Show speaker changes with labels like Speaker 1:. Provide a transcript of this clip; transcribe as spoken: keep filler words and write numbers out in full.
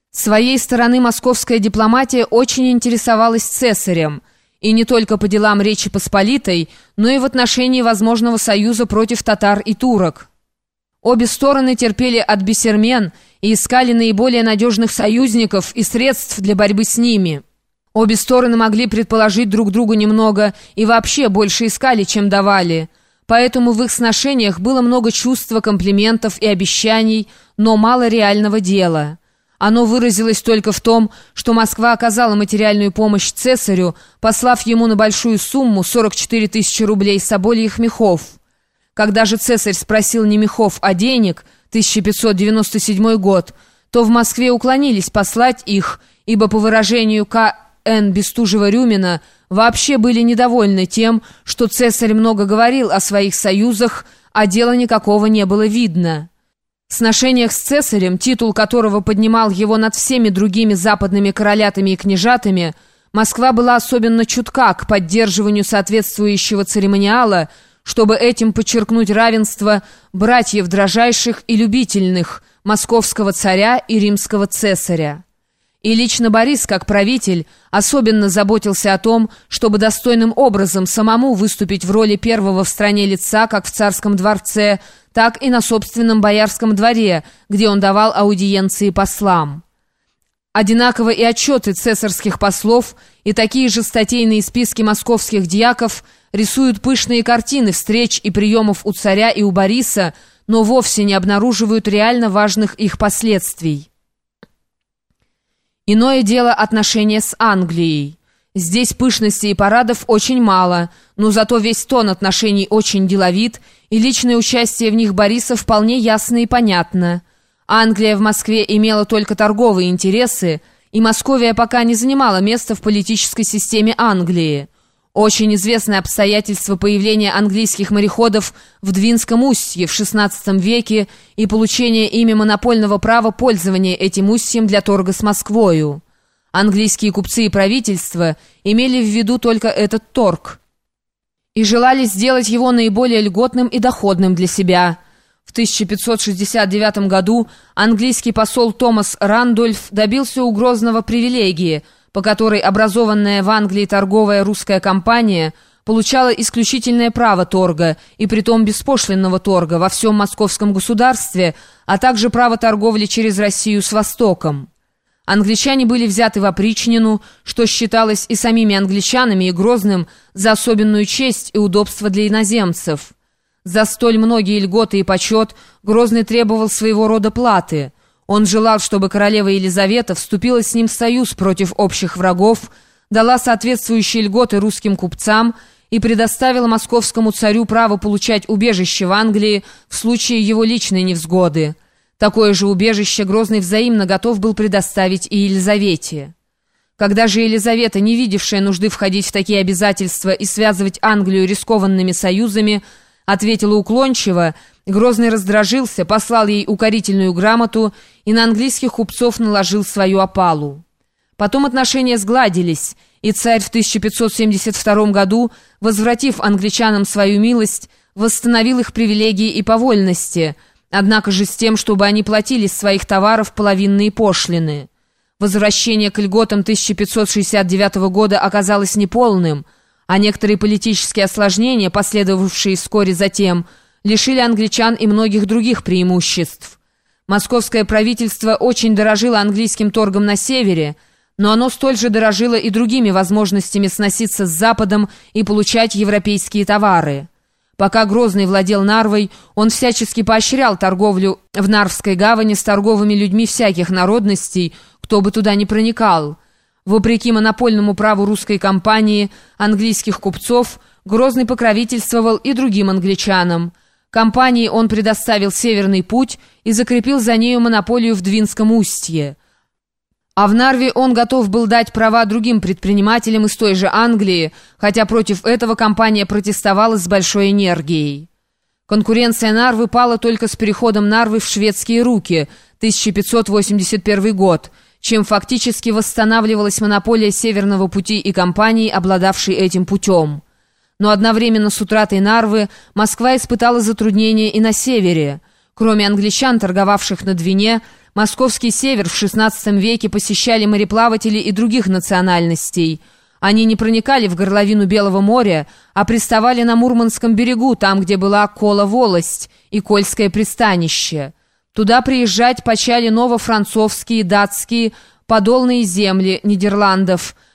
Speaker 1: С своей стороны московская дипломатия очень интересовалась цесарем, и не только по делам Речи Посполитой, но и в отношении возможного союза против татар и турок. Обе стороны терпели от бисермен и искали наиболее надежных союзников и средств для борьбы с ними. Обе стороны могли предположить друг другу немного и вообще больше искали, чем давали. Поэтому в их сношениях было много чувства, комплиментов и обещаний, но мало реального дела. Оно выразилось только в том, что Москва оказала материальную помощь цесарю, послав ему на большую сумму сорок четыре тысячи рублей собольих мехов. Когда же цесарь спросил не мехов, а денег, тысяча пятьсот девяносто седьмой год, то в Москве уклонились послать их, ибо по выражению К Н Бестужева-Рюмина вообще были недовольны тем, что цесарь много говорил о своих союзах, а дела никакого не было видно. В сношениях с цесарем, титул которого поднимал его над всеми другими западными королятами и княжатами, Москва была особенно чутка к поддерживанию соответствующего церемониала, чтобы этим подчеркнуть равенство братьев дрожайших и любительных, московского царя и римского цесаря. И лично Борис, как правитель, особенно заботился о том, чтобы достойным образом самому выступить в роли первого в стране лица как в царском дворце, так и на собственном боярском дворе, где он давал аудиенции послам. Одинаково и отчеты цесарских послов, и такие же статейные списки московских дьяков рисуют пышные картины встреч и приемов у царя и у Бориса, но вовсе не обнаруживают реально важных их последствий. Иное дело отношения с Англией. Здесь пышностей и парадов очень мало, но зато весь тон отношений очень деловит, и личное участие в них Бориса вполне ясно и понятно. Англия в Москве имела только торговые интересы, и Московия пока не занимала места в политической системе Англии. Очень известное обстоятельство появления английских мореходов в Двинском устье в шестнадцатом веке и получение ими монопольного права пользования этим устьем для торга с Москвою. Английские купцы и правительства имели в виду только этот торг и желали сделать его наиболее льготным и доходным для себя. В тысяча пятьсот шестьдесят девятом году английский посол Томас Рандольф добился у Грозного привилегии, по которой образованная в Англии торговая русская компания получала исключительное право торга, и притом беспошлинного торга во всем московском государстве, а также право торговли через Россию с Востоком. Англичане были взяты в опричнину, что считалось и самими англичанами, и Грозным за особенную честь и удобство для иноземцев. За столь многие льготы и почет Грозный требовал своего рода платы. Он желал, чтобы королева Елизавета вступила с ним в союз против общих врагов, дала соответствующие льготы русским купцам и предоставила московскому царю право получать убежище в Англии в случае его личной невзгоды. Такое же убежище Грозный взаимно готов был предоставить и Елизавете. Когда же Елизавета, не видевшая нужды входить в такие обязательства и связывать Англию рискованными союзами, ответила уклончиво, Грозный раздражился, послал ей укорительную грамоту и на английских купцов наложил свою опалу. Потом отношения сгладились, и царь в тысяча пятьсот семьдесят втором году, возвратив англичанам свою милость, восстановил их привилегии и повольности, однако же с тем, чтобы они платили с своих товаров половинные пошлины. Возвращение к льготам тысяча пятьсот шестьдесят девятого года оказалось неполным, а некоторые политические осложнения, последовавшие вскоре затем, лишили англичан и многих других преимуществ. Московское правительство очень дорожило английским торгом на севере, но оно столь же дорожило и другими возможностями сноситься с Западом и получать европейские товары. Пока Грозный владел Нарвой, он всячески поощрял торговлю в Нарвской гавани с торговыми людьми всяких народностей, кто бы туда ни проникал. Вопреки монопольному праву русской компании английских купцов, Грозный покровительствовал и другим англичанам. Компании он предоставил Северный путь и закрепил за нею монополию в Двинском устье. А в Нарве он готов был дать права другим предпринимателям из той же Англии, хотя против этого компания протестовала с большой энергией. Конкуренция Нарвы пала только с переходом Нарвы в шведские руки, тысяча пятьсот восемьдесят первый год, чем фактически восстанавливалась монополия Северного пути и компаний, обладавшей этим путем. Но одновременно с утратой Нарвы Москва испытала затруднения и на севере. Кроме англичан, торговавших на Двине, Московский север в шестнадцатом веке посещали мореплаватели и других национальностей. Они не проникали в горловину Белого моря, а приставали на Мурманском берегу, там, где была Кола-волость и Кольское пристанище. Туда приезжать почали ново-французские, датские, подолные земли Нидерландов –